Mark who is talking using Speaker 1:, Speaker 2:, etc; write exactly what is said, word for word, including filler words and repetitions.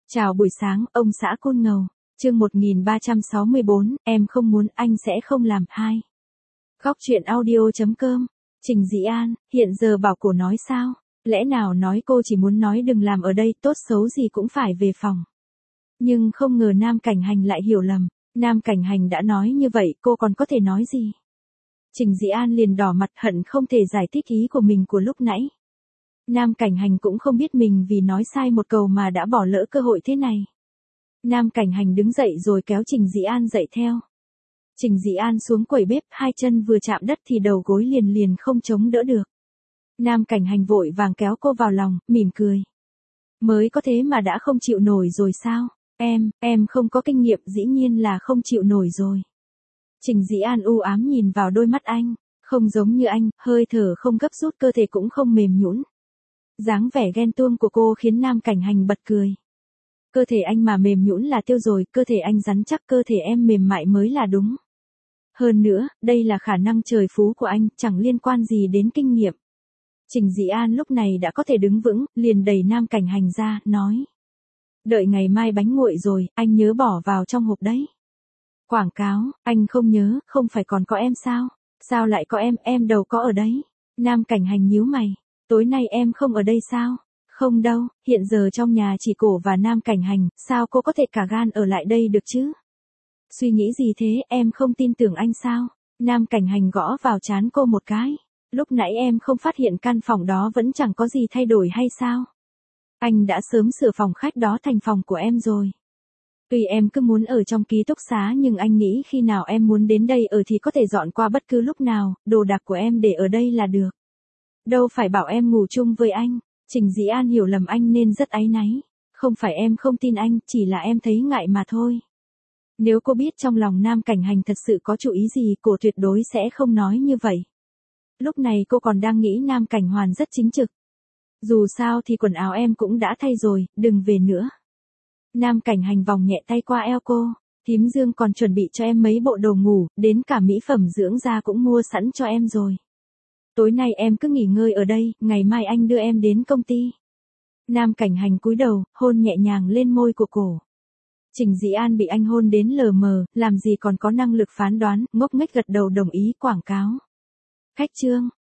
Speaker 1: Chào buổi sáng, ông xã Côn Ngầu. Chương một nghìn ba trăm sáu mươi bốn, em không muốn, anh sẽ không làm. Hai. Góc truyện audio chấm com. Trình Dĩ An, hiện giờ bảo cổ nói sao? Lẽ nào nói cô chỉ muốn nói đừng làm ở đây, tốt xấu gì cũng phải về phòng. Nhưng không ngờ Nam Cảnh Hành lại hiểu lầm. Nam Cảnh Hành đã nói như vậy, cô còn có thể nói gì? Trình Dĩ An liền đỏ mặt hận không thể giải thích ý của mình của lúc nãy. Nam Cảnh Hành cũng không biết mình vì nói sai một câu mà đã bỏ lỡ cơ hội thế này. Nam Cảnh Hành đứng dậy rồi kéo Trình Dĩ An dậy theo. Trình Dĩ An xuống quầy bếp, hai chân vừa chạm đất thì đầu gối liền liền không chống đỡ được. Nam Cảnh Hành vội vàng kéo cô vào lòng, mỉm cười. Mới có thế mà đã không chịu nổi rồi sao? Em, em không có kinh nghiệm, dĩ nhiên là không chịu nổi rồi. Trình Dĩ An u ám nhìn vào đôi mắt anh, không giống như anh, hơi thở không gấp rút, cơ thể cũng không mềm nhũn. Dáng vẻ ghen tuông của cô khiến Nam Cảnh Hành bật cười. Cơ thể anh mà mềm nhũn là tiêu rồi, cơ thể anh rắn chắc, cơ thể em mềm mại mới là đúng. Hơn nữa, đây là khả năng trời phú của anh, chẳng liên quan gì đến kinh nghiệm. Trình Dĩ An lúc này đã có thể đứng vững, liền đẩy Nam Cảnh Hành ra, nói. Đợi ngày mai bánh nguội rồi, anh nhớ bỏ vào trong hộp đấy. Quảng cáo, anh không nhớ, không phải còn có em sao? Sao lại có em, em đâu có ở đấy. Nam Cảnh Hành nhíu mày. Tối nay em không ở đây sao? Không đâu, hiện giờ trong nhà chỉ cổ và Nam Cảnh Hành, sao cô có thể cả gan ở lại đây được chứ? Suy nghĩ gì thế, em không tin tưởng anh sao? Nam Cảnh Hành gõ vào trán cô một cái. Lúc nãy em không phát hiện căn phòng đó vẫn chẳng có gì thay đổi hay sao? Anh đã sớm sửa phòng khách đó thành phòng của em rồi. Tuy em cứ muốn ở trong ký túc xá nhưng anh nghĩ khi nào em muốn đến đây ở thì có thể dọn qua bất cứ lúc nào, đồ đạc của em để ở đây là được. Đâu phải bảo em ngủ chung với anh. Trình Dĩ An hiểu lầm anh nên rất áy náy. Không phải em không tin anh, chỉ là em thấy ngại mà thôi. Nếu cô biết trong lòng Nam Cảnh Hành thật sự có chủ ý gì, cô tuyệt đối sẽ không nói như vậy. Lúc này cô còn đang nghĩ Nam Cảnh Hoàn rất chính trực. Dù sao thì quần áo em cũng đã thay rồi, đừng về nữa. Nam Cảnh Hành vòng nhẹ tay qua eo cô. Thím Dương còn chuẩn bị cho em mấy bộ đồ ngủ, đến cả mỹ phẩm dưỡng da cũng mua sẵn cho em rồi. Tối nay em cứ nghỉ ngơi ở đây, ngày mai anh đưa em đến công ty. Nam Cảnh Hành cúi đầu, hôn nhẹ nhàng lên môi của cổ. Trình Dĩ An bị anh hôn đến lờ mờ, làm gì còn có năng lực phán đoán, ngốc nghếch gật đầu đồng ý. Quảng cáo. Khách trương,